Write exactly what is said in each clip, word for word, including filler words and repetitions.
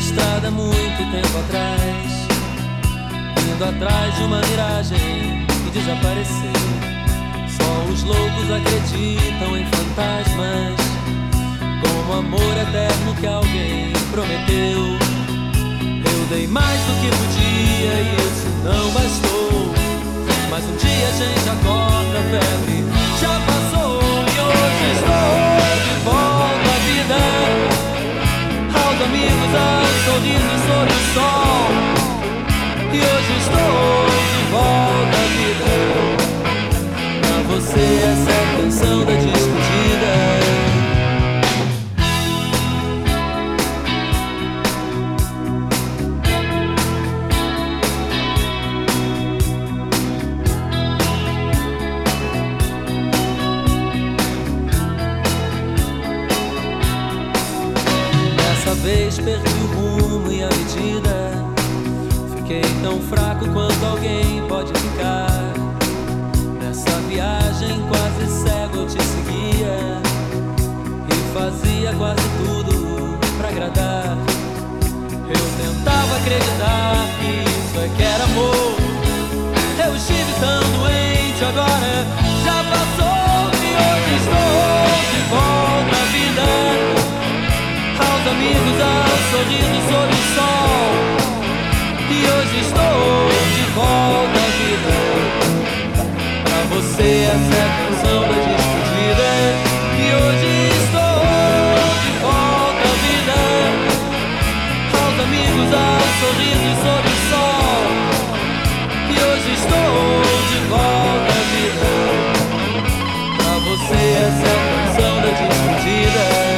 estrada muito tempo atrás, indo atrás de uma miragem que desapareceu. Só os loucos acreditam em fantasmas, como amor eterno que alguém prometeu. Eu dei mais do que podia e isso não bastou, mas um dia a gente acorda, a febre já passou. E hoje estou de volta à vida, aos amigos, aos sorrisos sob o sol. E hoje estou de volta à vida, pra você essa é a canção da despedida. Perdi o rumo e a medida, fiquei tão fraco quanto alguém pode ficar. Nessa viagem quase cego eu te seguia e fazia quase tudo pra agradar. Eu tentava acreditar que isso é que era amor. Eu estive tão doente, agora já passou. E hoje estou de volta à vida, aos amigos, aos sorrisos sob o sol. E hoje estou de volta à vida, pra você essa é a canção da despedida. E hoje estou de volta à vida, aos amigos, aos sorrisos sob o sol. E hoje estou de volta à vida, pra você essa é a canção da despedida.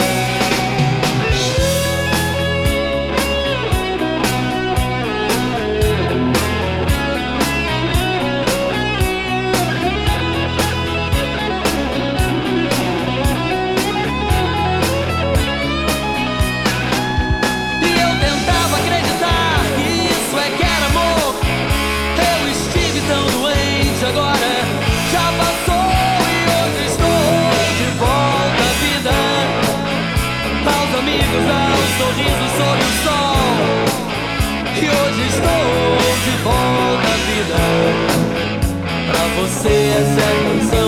Sorriso sob o sol. E hoje estou de volta à vida, pra você essa é a canção